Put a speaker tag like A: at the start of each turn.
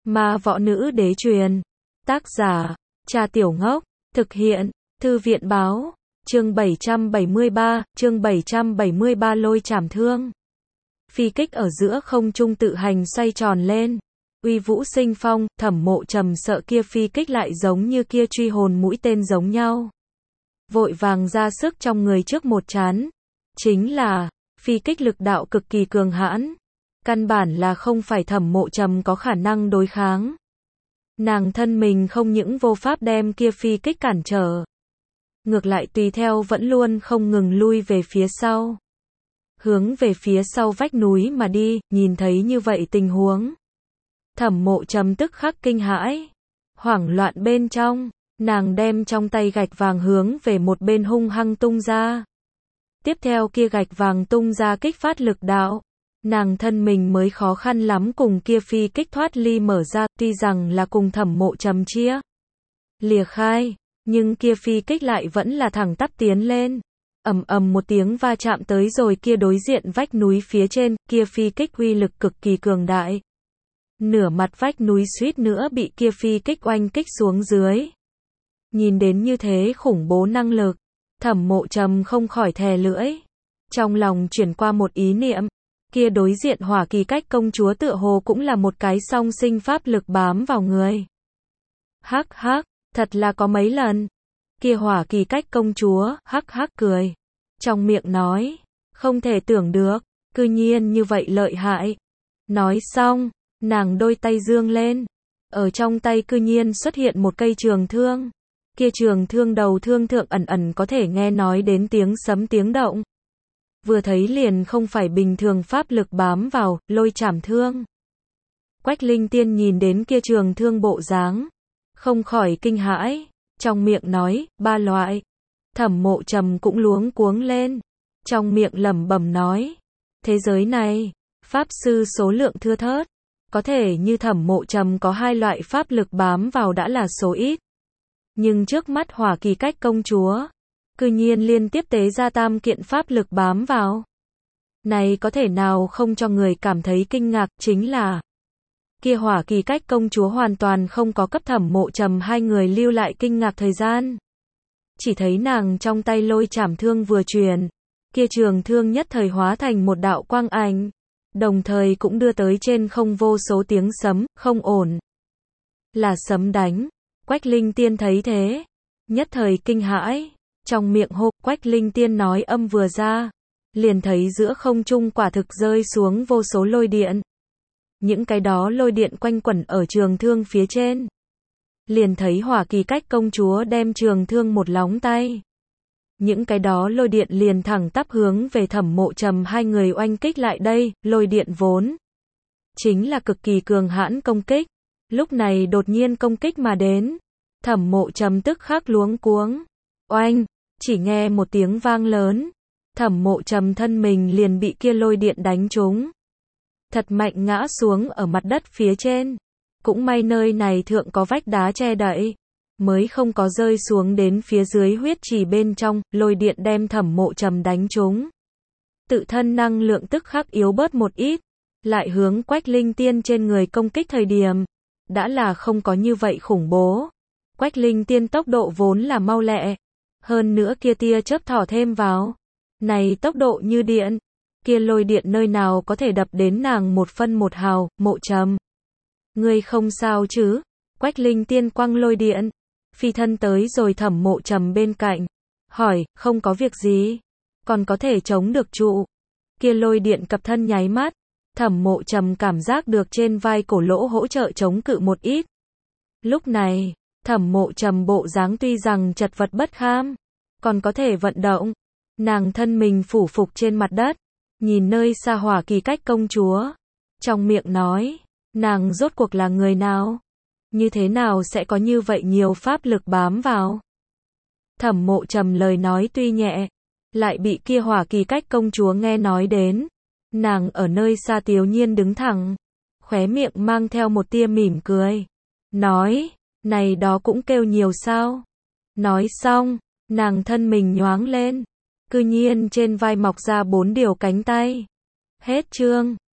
A: Ma Võ Nữ Đế truyền. Tác giả, Cha Tiểu Ngốc. Thực hiện, Thư viện báo. Chương 773 Lôi chảm thương. Phi kích ở giữa không trung tự hành xoay tròn lên. Uy vũ sinh phong, Thẩm Mộ Trầm sợ kia phi kích lại giống như kia truy hồn mũi tên giống nhau. Vội vàng ra sức trong người trước một chán. Chính là, phi kích lực đạo cực kỳ cường hãn. Căn bản là không phải Thẩm Mộ Trầm có khả năng đối kháng. Nàng thân mình không những vô pháp đem kia phi kích cản trở. Ngược lại tùy theo vẫn luôn không ngừng lui về phía sau. Hướng về phía sau vách núi mà đi, nhìn thấy như vậy tình huống. Thẩm Mộ Trầm tức khắc kinh hãi. Hoảng loạn bên trong, nàng đem trong tay gạch vàng hướng về một bên hung hăng tung ra. Tiếp theo kia gạch vàng tung ra kích phát lực đạo. Nàng thân mình mới khó khăn lắm cùng kia phi kích thoát ly mở ra, tuy rằng là cùng Thẩm Mộ Trầm chia lìa khai, nhưng kia phi kích lại vẫn là thẳng tắp tiến lên. Ầm ầm một tiếng va chạm tới rồi kia đối diện vách núi phía trên, kia phi kích uy lực cực kỳ cường đại. Nửa mặt vách núi suýt nữa bị kia phi kích oanh kích xuống dưới. Nhìn đến như thế khủng bố năng lực, Thẩm Mộ Trầm không khỏi thè lưỡi. Trong lòng chuyển qua một ý niệm, kia đối diện Hỏa Kỳ Cách công chúa tựa hồ cũng là một cái song sinh pháp lực bám vào người. Hắc hắc, thật là có mấy lần. Kia Hỏa Kỳ Cách công chúa, hắc hắc cười. Trong miệng nói, không thể tưởng được, cư nhiên như vậy lợi hại. Nói xong, nàng đôi tay dương lên. Ở trong tay cư nhiên xuất hiện một cây trường thương. Kia trường thương đầu thương thượng ẩn ẩn có thể nghe nói đến tiếng sấm tiếng động. Vừa thấy liền không phải bình thường pháp lực bám vào, lôi chảm thương. Quách Linh Tiên nhìn đến kia trường thương bộ dáng, không khỏi kinh hãi, trong miệng nói, 3 loại. Thẩm Mộ Trầm cũng luống cuống lên, trong miệng lẩm bẩm nói, thế giới này, pháp sư số lượng thưa thớt, có thể như Thẩm Mộ Trầm có 2 loại pháp lực bám vào đã là số ít. Nhưng trước mắt Hỏa Kỳ Cách công chúa, cư nhiên liên tiếp tế ra 3 kiện pháp lực bám vào. Này có thể nào không cho người cảm thấy kinh ngạc, chính là kia Hỏa Kỳ Cách công chúa hoàn toàn không có cấp Thẩm Mộ Trầm 2 người lưu lại kinh ngạc thời gian. Chỉ thấy nàng trong tay lôi chảm thương vừa truyền, kia trường thương nhất thời hóa thành một đạo quang ảnh, đồng thời cũng đưa tới trên không vô số tiếng sấm, không ổn. Là sấm đánh. Quách Linh Tiên thấy thế, nhất thời kinh hãi, trong miệng hô. Quách Linh Tiên nói âm vừa ra, liền thấy giữa không trung quả thực rơi xuống vô số lôi điện. Những cái đó lôi điện quanh quẩn ở trường thương phía trên. Liền thấy Hỏa Kỳ Cách công chúa đem trường thương một lóng tay. Những cái đó lôi điện liền thẳng tắp hướng về Thẩm Mộ Trầm 2 người oanh kích lại đây, lôi điện vốn chính là cực kỳ cường hãn công kích. Lúc này đột nhiên công kích mà đến, Thẩm Mộ Trầm tức khắc luống cuống. Oanh, chỉ nghe một tiếng vang lớn, Thẩm Mộ Trầm thân mình liền bị kia lôi điện đánh trúng. Thật mạnh ngã xuống ở mặt đất phía trên. Cũng may nơi này thượng có vách đá che đậy, mới không có rơi xuống đến phía dưới huyết trì bên trong, lôi điện đem Thẩm Mộ Trầm đánh trúng. Tự thân năng lượng tức khắc yếu bớt một ít, lại hướng Quách Linh Tiên trên người công kích thời điểm, đã là không có như vậy khủng bố. Quách Linh Tiên tốc độ vốn là mau lẹ, hơn nữa kia tia chớp thỏ thêm vào, này tốc độ như điện, kia lôi điện nơi nào có thể đập đến nàng 1 phân 1 hào. Mộ Trầm, ngươi không sao chứ? Quách Linh Tiên quăng lôi điện, phi thân tới rồi Thẩm Mộ Trầm bên cạnh, hỏi, không có việc gì, còn có thể chống được trụ. Kia lôi điện cập thân nháy mắt, Thẩm Mộ Trầm cảm giác được trên vai cổ lỗ hỗ trợ chống cự một ít. Lúc này, Thẩm Mộ Trầm bộ dáng tuy rằng chật vật bất kham, còn có thể vận động. Nàng thân mình phủ phục trên mặt đất, nhìn nơi xa Hỏa Kỳ Cách công chúa, trong miệng nói, nàng rốt cuộc là người nào? Như thế nào sẽ có như vậy nhiều pháp lực bám vào? Thẩm Mộ Trầm lời nói tuy nhẹ, lại bị kia Hỏa Kỳ Cách công chúa nghe nói đến. Nàng ở nơi xa tiếu nhiên đứng thẳng, khóe miệng mang theo một tia mỉm cười, nói, này đó cũng kêu nhiều sao? Nói xong, nàng thân mình nhoáng lên, cư nhiên trên vai mọc ra 4 điều cánh tay. Hết chương.